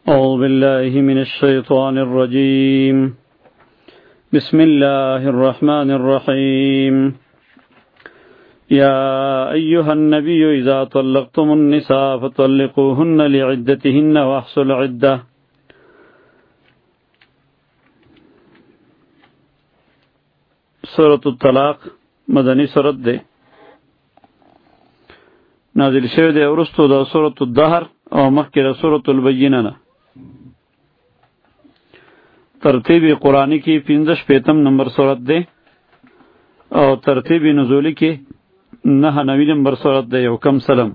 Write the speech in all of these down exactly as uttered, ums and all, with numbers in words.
أعوذ بالله من الشيطان الرجيم. بسم الله الرحمن الرحيم. يا أيها النبي إذا طلقتم النساء فطلقوهن لعدتهن وأحصوا العدة. سورة الطلاق مدني سورة ده نازل شوه ده ورستو ده سورة الدهر او مخکې ده سورة البینه نه. ترتیب قرآنی کی پنځه شپیتم نمبر سورت ده او ترتیب نزولی کی نهه نوي نمبر سورت ده. یو کم سلم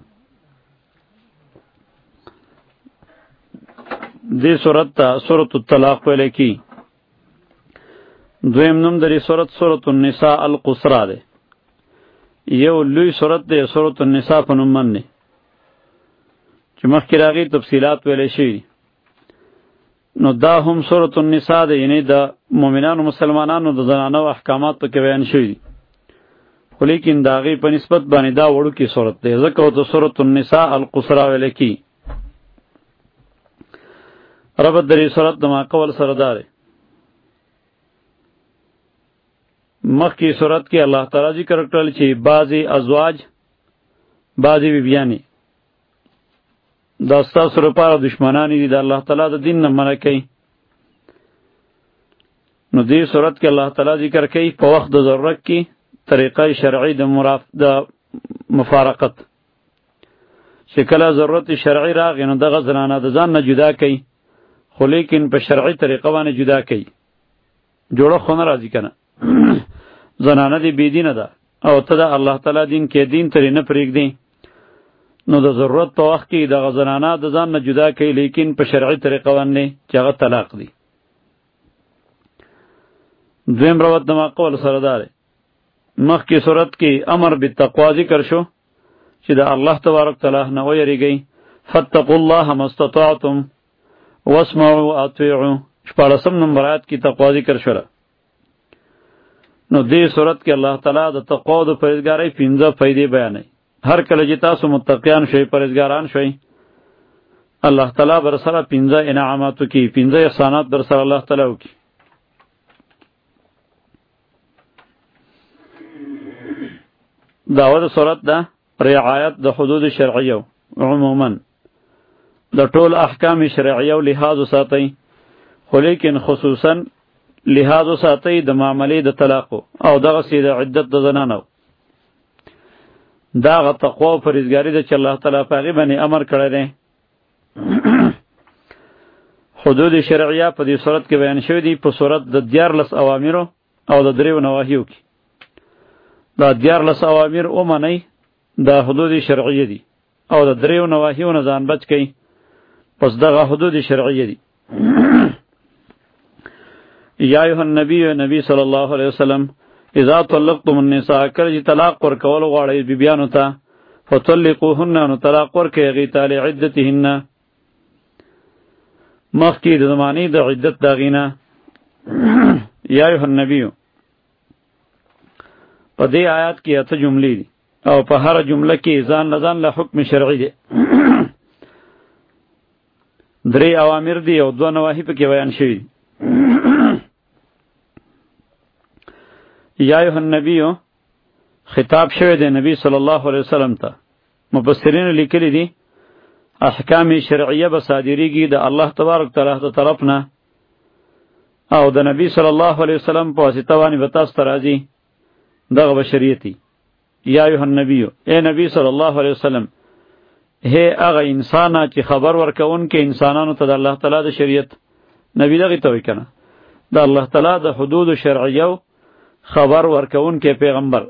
دې سورت ته سورة الطلاق ویل کی. دویم نم دری سورت سورة النساء القصرا ده. یو لوی سورت ده سورة النساء په نوم باندې چې مخکې راغی تفصیلات ویلې شوي. نو دا هم سورة النساء ده، یعنی د مؤمنانو مسلمانانو د زنانو احکامات پکې بیان شوي دي، خو لیکن د هغې په نسبت باندې دا وړوکی سورت دی، ځکه ورته سورة النساء القصرا ویلی کېږي. ربط د دې سورت د ما قول سره دا دی. مخکې سورت کې الله تعالی ذکر کړل چې بعضې ازواج بعضې بیبیانې دا ستاسو لپاره دشمنانې دي، د الله تعالی د دین نه منع کوي. نو دې صورت کې الله تعالی ذکر کوي په وخت د ضرورت کې طریقه شرعي د مراف د مفارقت، چې کله ضرورت شرعي راغی نو دغه زنانه د ځان نه جدا کوي، خو لیکن په شرعي طریقه باندې جدا کوي. جوړه خو نه راځي که نه زنانه دې بې دینه ده او ته د الله تعالی دین کې دین ترې نه پرېږدې، نو د ضرورت په وخت کې دغه زنانه د ځان نه جدا کوي، لیکن په شرعي طریقه باندې چې هغه طلاق دی. دویم روایت د ما قول سره دا دی. مخکې صورت کې امر بالتقوا ذکر شو چې د الله تبارک تعالی نه ویریږئ، فاتقوا الله ما استطعتم واسمعوا واطیعوا. شپاړسم نمبر آیات کې تقوا ذکر شوله. نو دې صورت کې الله تعالی د تقوا او د پرهیزګارۍ پنځه فایدې بیانوي. هر کله چې تاسو متقیان شئ، پرهیزګاران شئ، الله تعالی بر سره پنځه انعامات وکړي، پنځه احسانات در سره الله تعالی وکړي. دعوه د صورت ده رعایت د حدود شرعیه، عموما د ټول احکام شرعیه لحاظ وساتئ، خو لیکن خصوصا لحاظ وساتئ د معاملې د طلاقو او دغسې د عدت د زنانو. دا هغه تقوا او پرهیزګاري ده چې الله تعالی په هغې باندې امر کړی دی. حدود شرعیه په دې صورت کې بیان شوي دي په صورت د دیارلس اوامرو او د دریو نواهیو کې. دا دیارلس اوامر ومنئ، دا حدود شرعیه دي، او د دریو نواهیو نه ځان بچ کئ، پس دغه حدود شرعیه دي. یا ایها النبی، نبی صلی الله علیه وسلم، اذا طلقتم النساء، کله چې طلاق ورکول غواړئ بیبیانو ته، فطلقوهن، نو طلاق ورکئ هغې ته لعدتهن، مخکې د زمانې د عدت د هغې نه. یا ایها النبی په دې آیات کې اته جملې دي او په هره جمله کې ځان له ځان له حکم شرعي دی. درې اوامر دي او دوه نواهي پکې بیان شوي دي. یا ایها النبی خطاب شوی دی نبی صلی الله علیه وسلم ته. مفسرین لیکلی دي احکام شرعیه به صادریږي د الله تبارک تعالی د طرف نه، او د نبی صلی الله علیه وسلم په واسطه باندې به تاسو ته راځي، دغه به شریعتي. یا ایها النبی، اے نبی صلی الله علیه وسلم، هی هغه انسانه چې خبر ورکوونکې انسانانو ته د الله تعالی د شریعت، نبی دغې ته وایي که نه، د الله تعالی د حدود شرعیو خبر ورکوونکې پیغمبر.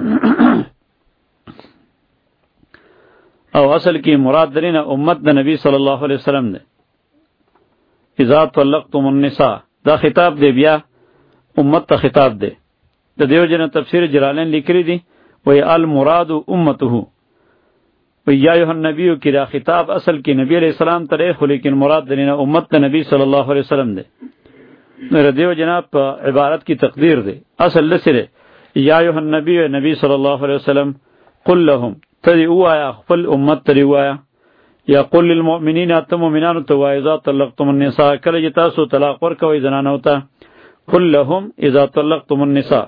او اصل کې مراد درینه امت د نبی صلی الله علیه وسلم دی. اذا طلقتم النساء، دا خطاب دی، بیا امت ته خطاب دی. د دیو جن تفسیر جلالین لیکلی دی، وی المراد امته، وی یا ایها النبی کې دا خطاب اصل کې نبی علیہ السلام ته دی، خو لیکن مراد درینه امت د نبی صلی الله علیه وسلم دی. نو دیو جناب په عبارت کی تقدیر دی، اصل لسره یا ایها النبی، نبی صلی الله علیه وسلم، قل لهم، تدی اوایا خپل امت تدی اوایا، یا قل للمؤمنین اتم مؤمنانو ته وایي اذا طلقتم النساء کله چې تاسو طلاق ورکوئ زنانو ته قل لهم اذا طلقتم النساء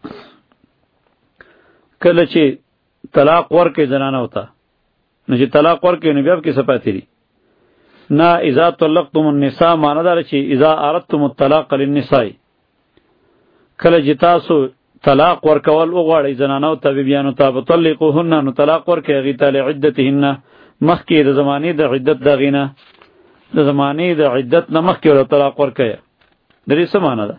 کله چې طلاق ورکوئ زنانو ته نو چې طلاق ورکوئ نو بیا به کې څه پاتې دي نه اذا طلقتم النساء معنی دا چې اذا اردتم الطلاق للنساء کله چې تاسو طلاق ورکول وغواړئ زنانو ته بیبیانو ته بطلقوهن نو طلاق ورکوئ هغې ته لعدتهن مخکې د زمانې د عدت د هغې نه د زمانې د عدت نه مخکې ورته طلاق ورکوئ د دې څه معنی ده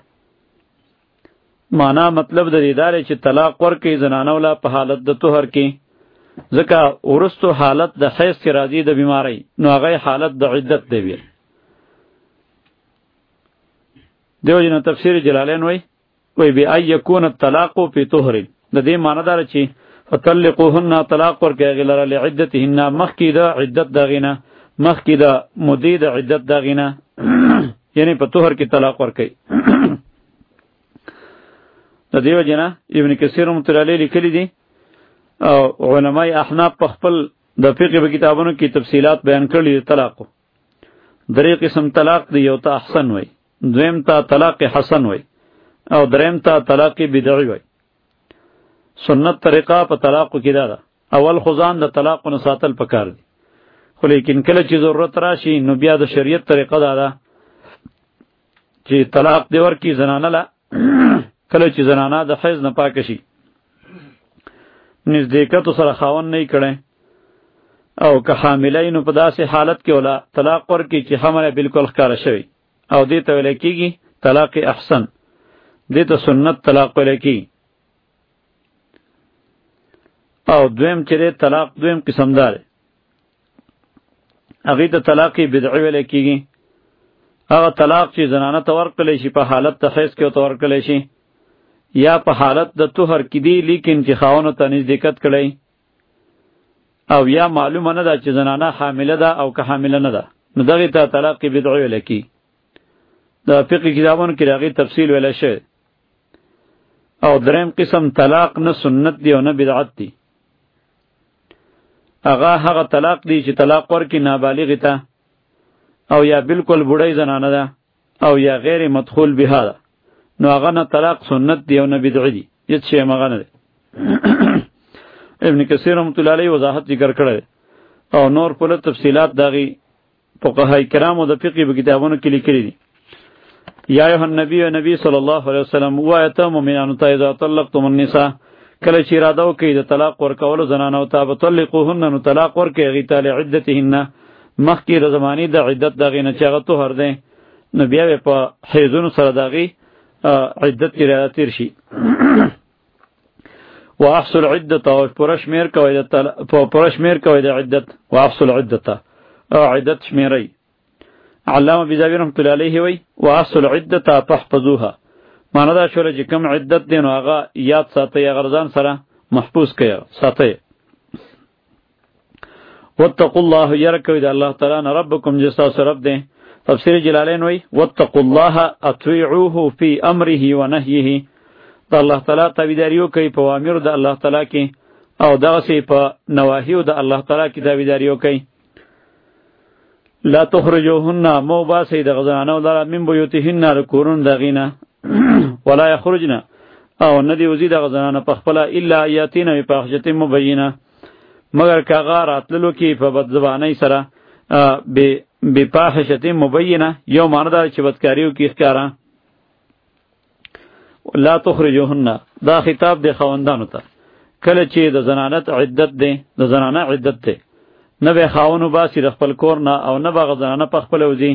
معنی مطلب د دې دا دی چې طلاق ورکوئ زنانو له په حالت د طهر کې ځکه وروستو حالت د حیض چې راځي د بیمارۍ نو هغه حالت د عدت دی بیا دیو جن تفسیر جلالین وای وای بی ای یکون الطلاق فی طهر د دې معنی دا چې فطلقوهن طلاق ورکوئ هغې لره لعدتهن مخکې د عدت د هغې نه مخکې د مدې د عدت د هغې نه یعنی په طهر کې طلاق ورکوئ د دې وجې نه ابن کثیر رحمة الله علیه لیکلي دي او علماء احناف په خپل د فقه په کتابونو کې تفصیلات بیان کړي دي طلاقو درې قسم طلاق دی یو ته احسن وای دویم ته طلاق حسن وای او دریم ته طلاق بدعي وای سنت طریقه په طلاقو کې دا ده اول خزان د طلاق نه ساتل پکار دي خو لیکن کله چې ضرورت راشي نو بیا د شریعت طریقه دا ده چې طلاق دی ورکی زنانه لا کله چې زنانه د حیض نه پاک شي نزدېکتو سره خاوند نه کړي او که حامله نو په داسې حالت کې ولا طلاق ورکی چې حمله بالکل ښکاره شوی او دې ته ویل کېږي طلاق احسن دې ته سنت طلاق ویل کېږي او دویم چې طلاق دویم قسم دار هغې ته طلاق بدعي ویل کېږي هغه طلاق چې زنانه ته ورکړلی شي په حالت د حیض کې ورته ورکړلی شي یا په حالت د طهر کې دی لیکن چې خاوند ته نزدېکت کړی او یا معلومه نه ده چې زنانه حامله ده او که حامله نه ده نو دغې ته طلاق بدعي ویل کېږي د فقه کتابونو کې د هغې تفصیل ویلی شوی او دریم قسم طلاق نه سنت دی او نه بدعت دی هغه هغه طلاق دی چې طلاق ورکړي نابالغې ته او یا بالکل بوډۍ زنانه ده او یا غیر مدخول بها ده نو هغه نه طلاق سنت دی او نه بدعي دی هېڅ شی هم هغه نه دی ابن کثیر رحمة الله علیه وضاحت ذکر کړی او نور پوره تفصیلات د هغې فقهای کرامو د فقې په کتابونو کې لیکلي دي یا ایها النبی نبی صلی الله علیه وسلم ووایه ته مؤمنانو ته اذا طلقتم النساء کله چې اراده وکړئ د طلاق ورکولو زنانو ته بطلقوهن نو طلاق ورکړئ هغې ته لعدتهن مخکې د زمانې د عدت د هغې نه چې هغه طهر دی نو بیا به په حیضونو سره د هغې عدت کې را تېر شي واحصل عدت او پوره شمېر کوئ د پوره شمېر کوئ د عدت واحصل عدت او عدت شمېرئ علامه بیزاوی رحمة الله علیه وی واحصل عدت فاحفظوها معنی دا شوله چې کوم عدت دی نو هغه یاد ساتئ هغه ځان سره محفوظ کړئ ساتئ واتقوا الله یره کوئ د الله تعالی نه ربکم چې ستاسو رب دی تفسیر جلالین وی واتقوا الله اطیعوه فی امره و نهیه د الله تعالی تابعداري وکئ په اوامرو د الله تعالی کې او دغسې په نواهیو د الله تعالی کې تابعداري وکئ لا تخرجوهن مو باسئ دغه زنانو لره من بیوتهن د کورونو د هغې نه ولا یخرجن او نه دې وځي دغه زنانه په خپله الا یاتین بفاحشة مبینه مگر که هغه راتللو کې په بدزبانۍ سره بفاحشة مبینه یو معنی دا چې بدکاریو کې ښکاره لا تخرجوهن دا خطاب دی خاوندانو ته کله چې د زنانت عدت دی د زنانه عدت دی نه به خاون وباسي د خپل کور نه او نه به هغه زنانه په خپله وځي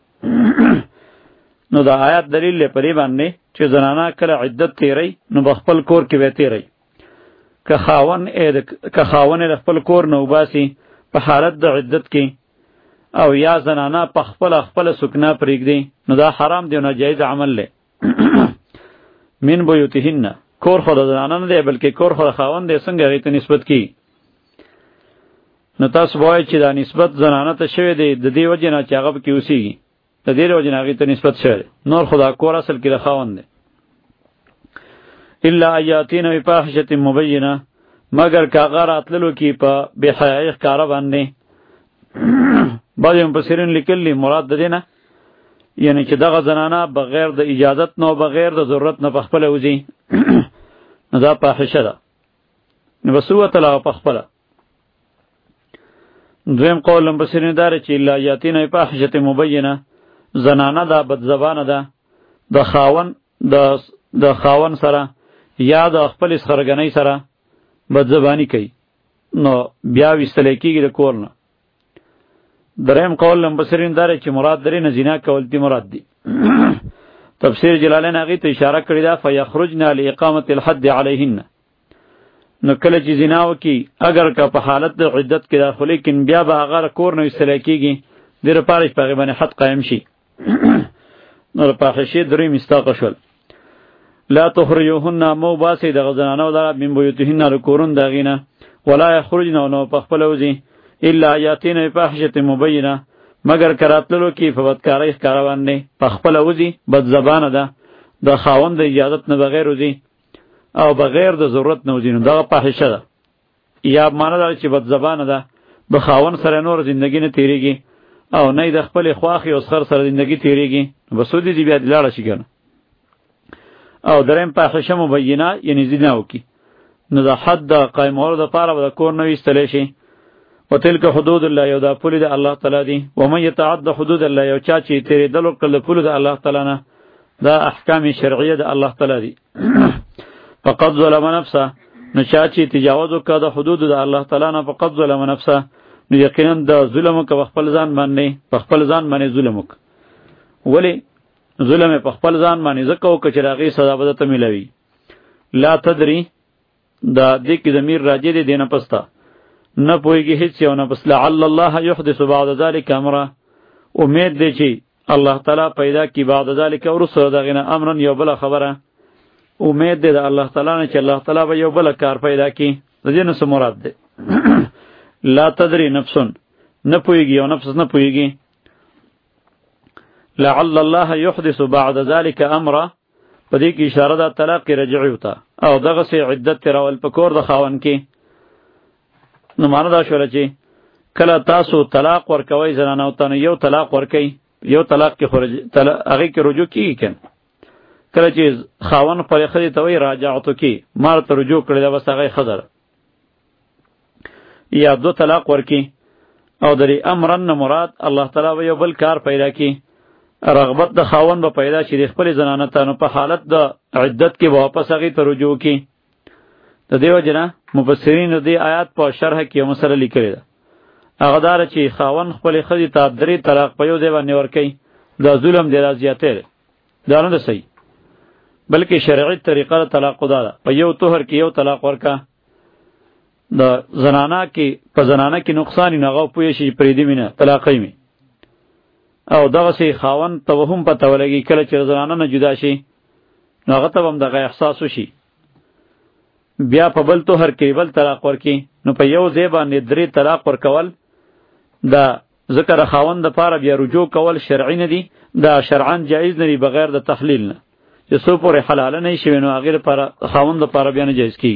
نو دا آیات دلیل دی په دې باندې چې زنانه کله عدت تیری نو په خپل کور کې به تیری که خاون که خاون د خپل کور نه وباسي په حالت د عدت کې او یا زنانه په خپله خپله سکنه پرېږدي نو دا حرام دی او ناجایز عمل دی من بیوتهن کور خو د زنانه نه دی بلکې کور خو د خاوند دی څنګه هغې ته نسبت کیږي نو تاسو به وایئ چې دا نسبت زنانه ته شوی دی د دې وجې نه چې هغه پکې اوسېږي د دې له وجې نه هغې ته نسبت شوی دی نور خو دا کور اصل کې د خاوند دی الا ان یاتین بفاحشة مبینه مگر که هغه راتللو کې په بېحیایي ښکاره باندې بعض مفسرین لیکلی مراد د دینه یعنی چې دغه زنانه بغیر د اجازت نه بغیر د ضرورت نه په خپل وځي نو دا فاحشه ده نو بسوه طلاق په خپل. دویم قول مفسرین دار چې لا یاتین فاحشه مبینه زنانه دا بد زبانه ده د خاون د د خاون سره یا د خپل سرګنۍ سره بد زبانی کوي نو بیا وستل کېږي د کور نه. دریم قول مفسرین دار چې مراد درې نه زنا کول دي مراد دي. تفسیر جلالین هغه ته اشاره کړی دا فیخرجن لاقامه الحد علیهن نو کله چې زنا وکي اگر که په حالت د عدت کې داخلي کین بیا به هغه کور نه وستل کېږي ډېر پارش په باندې حد قائم شي. نو په فحشې درې مستاق شول. لا تخرجوهن مو باسي د غزنانو دره من بیوتهن کورون داغینه ولا یخرجن نو په خپل وځي الا یاتین فاحشه مبینه مگر کراتلو کې په بدکارۍ ښکاره باندې په خپل وځي بد زبانه ده د خاوند د اجازت نه بغیر وځي او بغیر د ضرورت نه وځي نو دغه فاحشه ده. یا معنی دا چې بد زبانه ده د خاوند سره نور زندگی نه تیریږي او نه د خپل خواخي او سر سره زندگی تیریږي بسودی دی بیا دلاړه شي کنه. او دریم فاحشه مبینه یعنی زنا وکي نو د حد د قائمولو د پاره د کور نه وستل شي. وتلک حدود الله یو دا پولی د الله تعالی دی و من یتعد حدود الله یو چا چې تیرې دلو کله پولی د الله تعالی نه دا احکام شرعیه د الله تعالی دی. فقط ظلم نفسه نو چا چې تجاوز وکړه د حدود د الله تعالی نه فقط ظلم نفسه نو یقینا د ظلم کو خپل ځان باندې په خپل ځان باندې ظلم وک. ولی ظلم په خپل ځان باندې زکو ک چې راغي سزا به ته ملوي. لا تدری دا دې کې ضمیر راځي دی دینه پستا نه پويږي هیڅ یو نه بس لعل الله يحدث بعد ذلك امرا امید دی چې الله تعالی پیدا کی بعد ذلك ورسره دغه امرن یو بل خبره امید دی د الله تعالی نه چې الله تعالی به یو بل کار پیدا کی د دې نو مراد دی. لا تدری نفس نه پويږي یو نفس نه پويږي لعل الله يحدث بعد ذلك امرا په دې کې اشاره ده طلاق رجعي وته او دغه سي عدت ترول پکور د خاون کې نو معنا دا شول چې کله تاسو طلاق ورکوي زنانه او تنه یو طلاق ورکي یو طلاق کې خرج هغه کې رجوع کیږي کنه کله چې خاون پر خدي ته وی راجعتو کې مار ته رجوع کړی دا بس هغه خزر یا دو طلاق ورکی او درې امرن مراد الله تعالی یو بل کار پیدا کی رغبت د خاون به پیدا شي د خپل زنانه ته په حالت د عدت کې واپس هغه ته رجوع کی. د دیو جنا مفسرین د آیات په شرح کې مسله لیکلې ده هغه دار چې خاون خپل خدي ته درې طلاق په یو ځای باندې ورکي دا ظلم دی راځيته دا نه صحیح بلکې شرعي طریقه طلاق ده په یو طهر کې یو طلاق ورکا د زنانه کې په زنانه کې نقصان نه غو پوي شي پریدي مینه طلاقې می او دغه سي خاون توهم په تولګي کله چې زنانه نه جدا شي نو هغه ته هم دغه احساس وشي بیا په بل طهر کې بل طلاق ورکی نو په یو ځای باندې درې طلاق ورکول دا ذکر خاوند د پاره بیا رجوع کول شرعي نه دي دا شرعاً جایز نه دي بغیر د تحلیل نه چې سو پورې حلال نه شي نو هغه لپاره خاوند د پاره بیا نه جایز کی.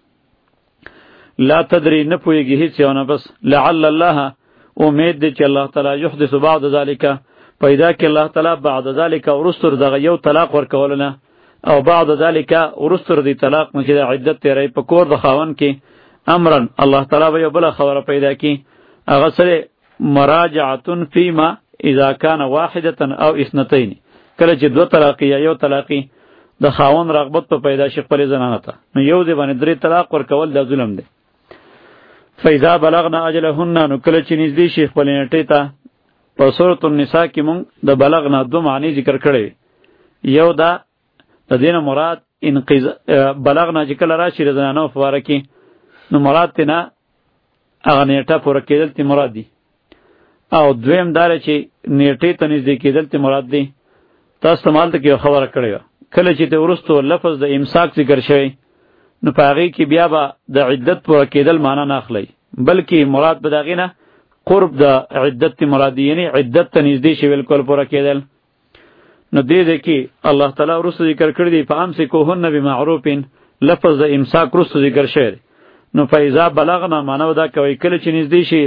لا تدری نه پويږي هیڅ یو نه بس لعل الله امید دی چې الله تعالی یحدث بعد ذلك پیدا کې الله تعالی بعد ذلك ورستر دغه یو طلاق ورکولنه او بعد ذلك ورستر دی طلاق مې د عدت تیرې په کور د خاون کې امرن الله تعالی به بل خبره پیدا کی هغه سره مراجعه فيما اذا كان واحده او اثنتين کله چې دو طلاق یا یو طلاقی د خاون رغبت په پیدا شي خپل زنانه ته نو یو دی باندې درې طلاق ورکول د ظلم دی. فاذا بلغنا اجلهن نو کله چې نږدې شي خپل نیټه ته په سورۃ النساء کې مونږ د بلغنا دو معنی ذکر کړی یو دا د دینه مراد انقضاء بلغنا چې کله راشي د زنانو فواره کې نو مراد تینا هغه نیټه پوره کېدل تی مراد دی او دویم دار چې نیټه ته نږدې کېدل تی مراد دی. تاسو مال ته کې خبره کړی کله چې ته ورستو لفظ د امساک ذکر شوی نو پاغي کې بیا به د عدت پوره کېدل معنا نه اخلي بلکې مراد به دغه نه قرب د عدت مراد یعنی عدت ته نږدې شي بالکل پوره کېدل. نو دې دې کې الله تعالی ورسو ذکر کړی دی په امس کوهن بمعروفین لفظ د امساک ورسو ذکر شوی نو فایزا بلغنا معنا ودا کوي کله چې نږدې شي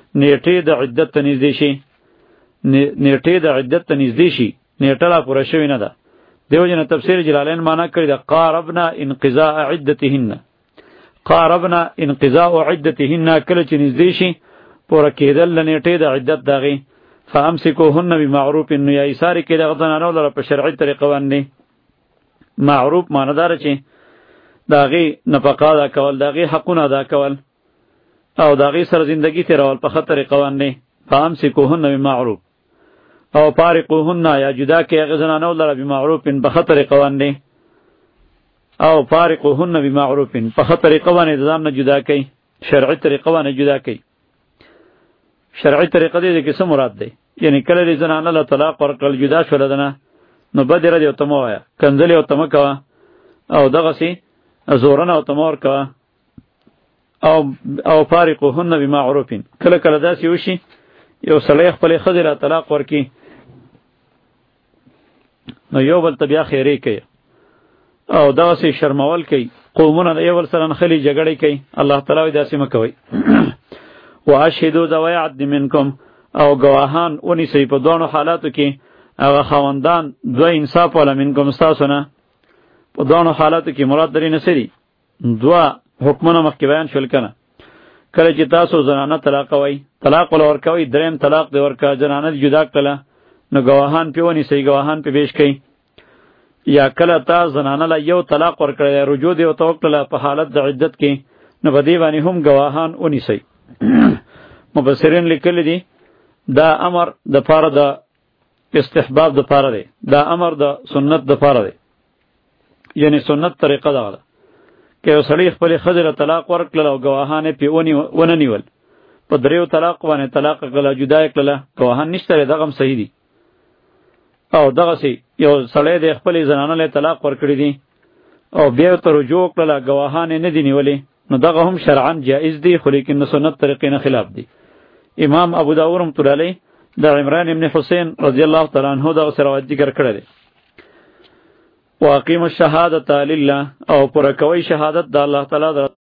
نیټې د عدت ته نږدې شي، نیټې د عدت ته نږدې شي، نیټه لا پوره شوې نه ده. دیو جن تفسیر جلالین معنا کړی ده قاربنا انقضاء عدتهن، قاربنا انقضاء عدتهن، کله چې نږدې شي پوره کېدل د نیټې د عدت دغې، فامسکوهن بمعروف، نو یا ایثارې کې دغه زنانو لره په شرعي طریقه باندې. معروف معنی داره چې د هغې نفقه ادا کول، د هغې حقونه ادا کول او د هغې سره زندګي تېرول په ښه طریقه باندې. فامسکوهن بمعروف او فارقوهن، یا جدا کې هغې زنانو لره بمعروف په ښه طریقه باندې، او فارقوهن بمعروف په ښه طریقه باندې د ځان نه جدا کوي، شرعي طریقه باندې جدا کوي. شرعي طریقه دې کې څه مراد دی؟ یعنی کله دې زنانه له طلاق ورکړل، جدا شوله ده نه، نو بد یې ردې ورته مه وایه، کنځلې ورته مه کوه او دغسې زورنه ورته مه ورکوه. او او فارقوهن بمعروف، کله کله داسې وشي یو سړی خپلې ښځې له طلاق ورکړي، نو یو بل ته بیا خیرې کوي او دغسې شرمول کوي، قومونه د یو بل سره نښلي، جګړې کوي. الله تعالی وایي داسې مه کوئ. واشهدوا ذوی عدل منکم، او گواهان ونیسئ په دواړو حالاتو کې، هغه خاوندان دوه انصاف والا منکم ستاسو نه. په دواړو حالاتو کې مراد درې نه څه دي؟ دوه حکمونه مخکې بیان شول که نه. کله چې تاسو زنانه طلاقوئ، طلاق وله ورکوئ، دریم طلاق دې ورکړه، زنانه دې جدا کړله، نو ګواهان پې ونیسئ، ګواهان پې پیش کړئ. یا کله تا زنانه له یو طلاق ورکړی، رجوع دې ورته وکړله په حالت د عدت کې، نو په دې باندې هم ګواهان ونیسئ. مفسرین لیکلی دي دا امر د پاره د استحباب د پاره دی، دا امر د سنت د پاره دی. یعنی سنت طریقه دغه ده که یو سړی خپلې ښځې له طلاق ورکړله او ګواهان یې پې ونه نیول، په دریو طلاق باندې طلاق کړله، جدا یې کړله، ګواهان نشته دی، دغه هم صحیح دي. او دغسې یو سړی دی خپلې زنانه له طلاق ورکړي دي او بیا ورته رجوع وکړله، ګواهان یې نه دي نیولې، نو دغه هم شرعاً جائز دی، خو لیکن د سنت طریقې نه خلاف دی. امام ابو داود رحمة الله علیه د عمران ابن حسین رضی الله تعالی عنہ دغه روایت ذکر کړی دی. واقیم الشهادة لله، او پوره کوئ شهادت د الله تعالی